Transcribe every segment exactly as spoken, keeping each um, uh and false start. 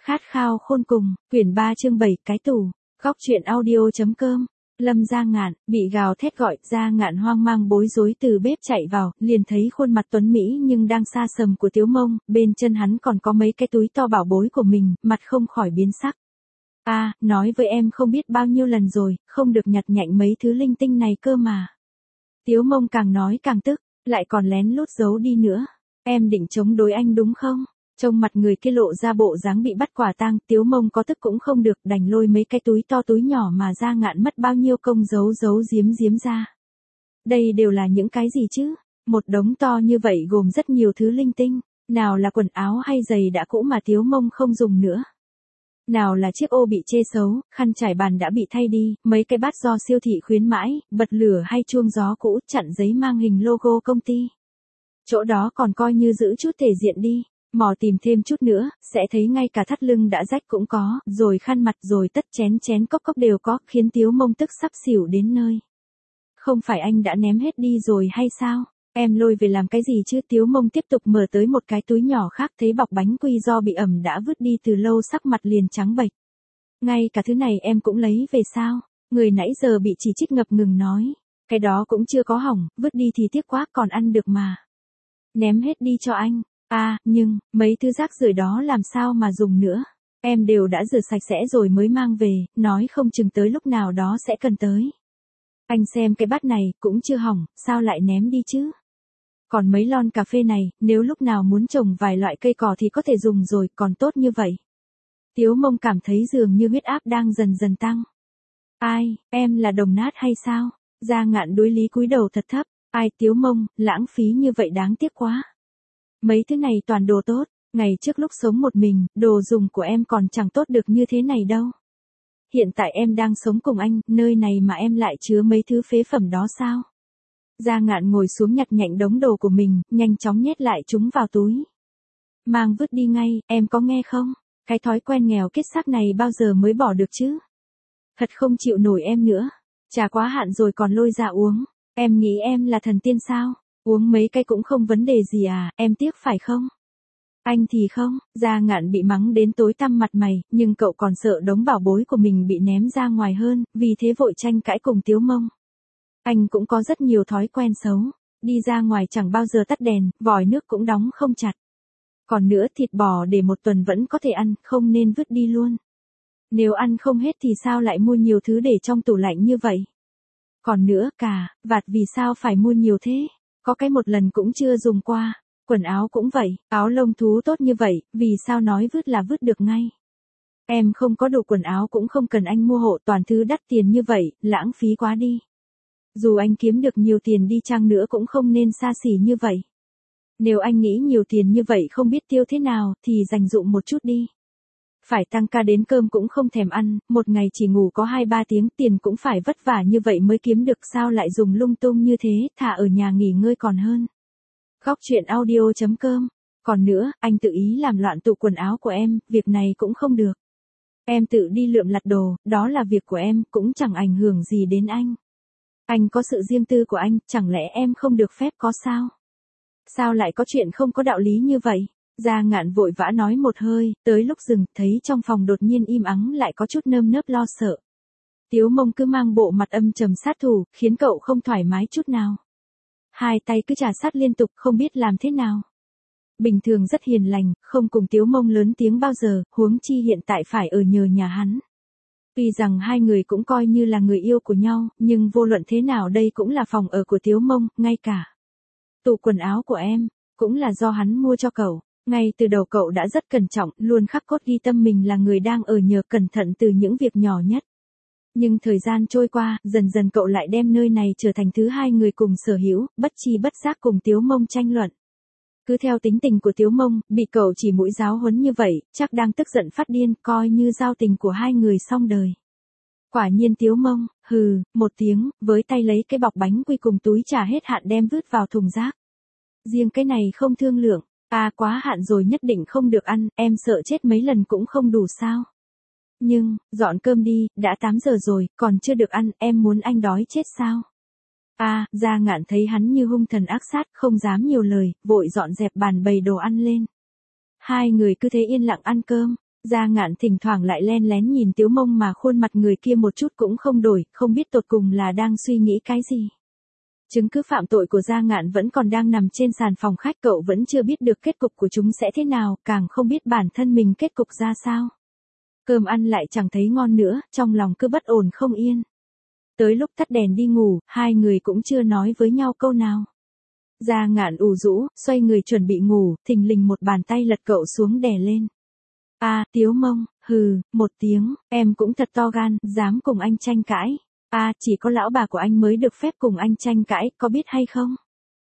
Khát khao khôn cùng, quyển ba chương bảy, cái tủ. Góc truyện audio.com. Lâm Gia Ngạn, bị gào thét gọi, Gia Ngạn hoang mang bối rối từ bếp chạy vào, liền thấy khuôn mặt tuấn mỹ nhưng đang xa sầm của Tiếu Mông, bên chân hắn còn có mấy cái túi to bảo bối của mình, mặt không khỏi biến sắc. A, à, nói với em không biết bao nhiêu lần rồi, không được nhặt nhạnh mấy thứ linh tinh này cơ mà. Tiếu Mông càng nói càng tức, lại còn lén lút giấu đi nữa. Em định chống đối anh đúng không? Trông mặt người kia lộ ra bộ dáng bị bắt quả tang, Tiếu Mông có tức cũng không được, đành lôi mấy cái túi to túi nhỏ mà Gia Ngạn mất bao nhiêu công giấu giấu giếm giếm ra. Đây đều là những cái gì chứ? Một đống to như vậy gồm rất nhiều thứ linh tinh, nào là quần áo hay giày đã cũ mà Tiếu Mông không dùng nữa. Nào là chiếc ô bị chê xấu, khăn trải bàn đã bị thay đi, mấy cái bát do siêu thị khuyến mãi, bật lửa hay chuông gió cũ, chặn giấy mang hình logo công ty. Chỗ đó còn coi như giữ chút thể diện đi. Mò tìm thêm chút nữa, sẽ thấy ngay cả thắt lưng đã rách cũng có, rồi khăn mặt rồi tất chén chén cốc cốc đều có, khiến Tiếu Mông tức sắp xỉu đến nơi. Không phải anh đã ném hết đi rồi hay sao? Em lôi về làm cái gì chứ? Tiếu Mông tiếp tục mở tới một cái túi nhỏ khác, thấy bọc bánh quy do bị ẩm đã vứt đi từ lâu, sắc mặt liền trắng bệch. Ngay cả thứ này em cũng lấy về sao? Người nãy giờ bị chỉ trích ngập ngừng nói. Cái đó cũng chưa có hỏng, vứt đi thì tiếc quá, còn ăn được mà. Ném hết đi cho anh. À, nhưng, mấy thứ rác rưởi đó làm sao mà dùng nữa? Em đều đã rửa sạch sẽ rồi mới mang về, nói không chừng tới lúc nào đó sẽ cần tới. Anh xem cái bát này, cũng chưa hỏng, sao lại ném đi chứ? Còn mấy lon cà phê này, nếu lúc nào muốn trồng vài loại cây cỏ thì có thể dùng rồi, còn tốt như vậy. Tiếu Mông cảm thấy dường như huyết áp đang dần dần tăng. Ai, em là đồng nát hay sao? Gia Ngạn đối lý cúi đầu thật thấp. Ai Tiếu Mông, lãng phí như vậy đáng tiếc quá. Mấy thứ này toàn đồ tốt, ngày trước lúc sống một mình, đồ dùng của em còn chẳng tốt được như thế này đâu. Hiện tại em đang sống cùng anh, nơi này mà em lại chứa mấy thứ phế phẩm đó sao? Gia Ngạn ngồi xuống nhặt nhạnh đống đồ của mình, nhanh chóng nhét lại chúng vào túi. Mang vứt đi ngay, em có nghe không? Cái thói quen nghèo kiết xác này bao giờ mới bỏ được chứ? Thật không chịu nổi em nữa. Trà quá hạn rồi còn lôi ra uống. Em nghĩ em là thần tiên sao? Uống mấy cái cũng không vấn đề gì à, em tiếc phải không? Anh thì không, Gia Ngạn bị mắng đến tối tăm mặt mày, nhưng cậu còn sợ đống bảo bối của mình bị ném ra ngoài hơn, vì thế vội tranh cãi cùng Tiếu Mông. Anh cũng có rất nhiều thói quen xấu, đi ra ngoài chẳng bao giờ tắt đèn, vòi nước cũng đóng không chặt. Còn nữa, thịt bò để một tuần vẫn có thể ăn, không nên vứt đi luôn. Nếu ăn không hết thì sao lại mua nhiều thứ để trong tủ lạnh như vậy? Còn nữa, cà, vạt vì sao phải mua nhiều thế? Có cái một lần cũng chưa dùng qua. Quần áo cũng vậy, áo lông thú tốt như vậy, vì sao nói vứt là vứt được ngay? Em không có đủ quần áo cũng không cần anh mua hộ, toàn thứ đắt tiền như vậy, lãng phí quá đi. Dù anh kiếm được nhiều tiền đi chăng nữa cũng không nên xa xỉ như vậy. Nếu anh nghĩ nhiều tiền như vậy không biết tiêu thế nào, thì dành dụm một chút đi. Phải tăng ca đến cơm cũng không thèm ăn, một ngày chỉ ngủ có hai ba tiếng, tiền cũng phải vất vả như vậy mới kiếm được, sao lại dùng lung tung như thế, thà ở nhà nghỉ ngơi còn hơn. Góc truyện audio.com. Còn nữa, anh tự ý làm loạn tủ quần áo của em, việc này cũng không được. Em tự đi lượm lặt đồ, đó là việc của em, cũng chẳng ảnh hưởng gì đến anh. Anh có sự riêng tư của anh, chẳng lẽ em không được phép có sao? Sao lại có chuyện không có đạo lý như vậy? Gia Ngạn vội vã nói một hơi, tới lúc dừng, thấy trong phòng đột nhiên im ắng lại có chút nơm nớp lo sợ. Tiếu Mông cứ mang bộ mặt âm trầm sát thủ, khiến cậu không thoải mái chút nào. Hai tay cứ chà sát liên tục, không biết làm thế nào. Bình thường rất hiền lành, không cùng Tiếu Mông lớn tiếng bao giờ, huống chi hiện tại phải ở nhờ nhà hắn. Tuy rằng hai người cũng coi như là người yêu của nhau, nhưng vô luận thế nào đây cũng là phòng ở của Tiếu Mông, ngay cả tủ quần áo của em, cũng là do hắn mua cho cậu. Ngay từ đầu cậu đã rất cẩn trọng, luôn khắc cốt ghi tâm mình là người đang ở nhờ, cẩn thận từ những việc nhỏ nhất. Nhưng thời gian trôi qua, dần dần cậu lại đem nơi này trở thành thứ hai người cùng sở hữu, bất chi bất giác cùng Tiếu Mông tranh luận. Cứ theo tính tình của Tiếu Mông, bị cậu chỉ mũi giáo huấn như vậy, chắc đang tức giận phát điên, coi như giao tình của hai người xong đời. Quả nhiên Tiếu Mông, hừ, một tiếng, với tay lấy cái bọc bánh quy cùng túi trà hết hạn đem vứt vào thùng rác. Riêng cái này không thương lượng, à quá hạn rồi nhất định không được ăn, em sợ chết mấy lần cũng không đủ sao. Nhưng, dọn cơm đi, đã tám giờ rồi, còn chưa được ăn, em muốn anh đói chết sao? À, Gia Ngạn thấy hắn như hung thần ác sát, không dám nhiều lời, vội dọn dẹp bàn bày đồ ăn lên. Hai người cứ thế yên lặng ăn cơm, Gia Ngạn thỉnh thoảng lại len lén nhìn Tiếu Mông mà khuôn mặt người kia một chút cũng không đổi, không biết tột cùng là đang suy nghĩ cái gì. Chứng cứ phạm tội của Gia Ngạn vẫn còn đang nằm trên sàn phòng khách, cậu vẫn chưa biết được kết cục của chúng sẽ thế nào, càng không biết bản thân mình kết cục ra sao. Cơm ăn lại chẳng thấy ngon nữa, trong lòng cứ bất ổn không yên. Tới lúc tắt đèn đi ngủ, hai người cũng chưa nói với nhau câu nào. Gia Ngạn ủ rũ, xoay người chuẩn bị ngủ, thình lình một bàn tay lật cậu xuống đè lên. A, à, Tiếu Mông, hừ, một tiếng, em cũng thật to gan, dám cùng anh tranh cãi. A, à, chỉ có lão bà của anh mới được phép cùng anh tranh cãi, có biết hay không?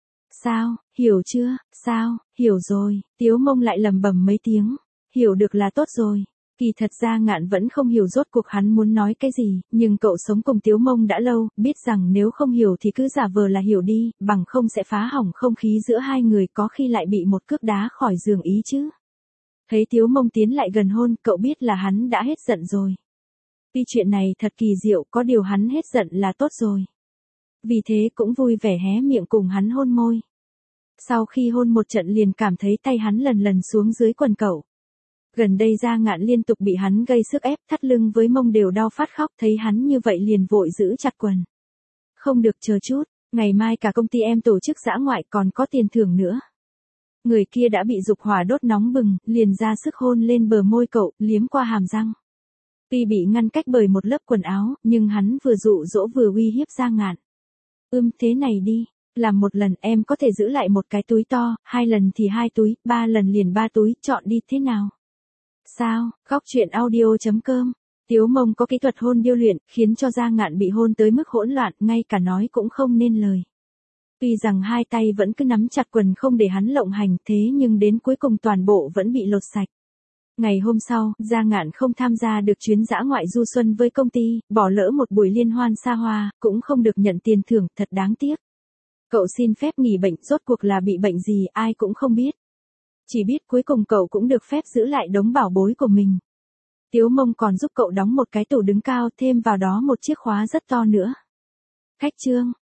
Sao, hiểu chưa, sao, hiểu rồi, Tiếu Mông lại lầm bầm mấy tiếng, hiểu được là tốt rồi. Kỳ thật Gia Ngạn vẫn không hiểu rốt cuộc hắn muốn nói cái gì, nhưng cậu sống cùng Tiếu Mông đã lâu, biết rằng nếu không hiểu thì cứ giả vờ là hiểu đi, bằng không sẽ phá hỏng không khí giữa hai người, có khi lại bị một cước đá khỏi giường ý chứ. Thấy Tiếu Mông tiến lại gần hôn, cậu biết là hắn đã hết giận rồi. Tuy chuyện này thật kỳ diệu, có điều hắn hết giận là tốt rồi. Vì thế cũng vui vẻ hé miệng cùng hắn hôn môi. Sau khi hôn một trận liền cảm thấy tay hắn lần lần xuống dưới quần cậu. Gần đây Gia Ngạn liên tục bị hắn gây sức ép, thắt lưng với mông đều đau phát khóc, thấy hắn như vậy liền vội giữ chặt quần. Không được, chờ chút, ngày mai cả công ty em tổ chức dã ngoại còn có tiền thưởng nữa. Người kia đã bị dục hỏa đốt nóng bừng, liền ra sức hôn lên bờ môi cậu, liếm qua hàm răng. Tuy bị ngăn cách bởi một lớp quần áo, nhưng hắn vừa dụ dỗ vừa uy hiếp Gia Ngạn. Ưm, thế này đi, làm một lần em có thể giữ lại một cái túi to, hai lần thì hai túi, ba lần liền ba túi, chọn đi, thế nào? Sao, Khóc Chuyện Audio chấm com. Tiếu Mông có kỹ thuật hôn điêu luyện, khiến cho Gia Ngạn bị hôn tới mức hỗn loạn, ngay cả nói cũng không nên lời. Tuy rằng hai tay vẫn cứ nắm chặt quần không để hắn lộng hành, thế nhưng đến cuối cùng toàn bộ vẫn bị lột sạch. Ngày hôm sau, Gia Ngạn không tham gia được chuyến dã ngoại du xuân với công ty, bỏ lỡ một buổi liên hoan xa hoa, cũng không được nhận tiền thưởng, thật đáng tiếc. Cậu xin phép nghỉ bệnh, rốt cuộc là bị bệnh gì ai cũng không biết. Chỉ biết cuối cùng cậu cũng được phép giữ lại đống bảo bối của mình. Tiếu Mông còn giúp cậu đóng một cái tủ đứng cao, thêm vào đó một chiếc khóa rất to nữa. Khách trương.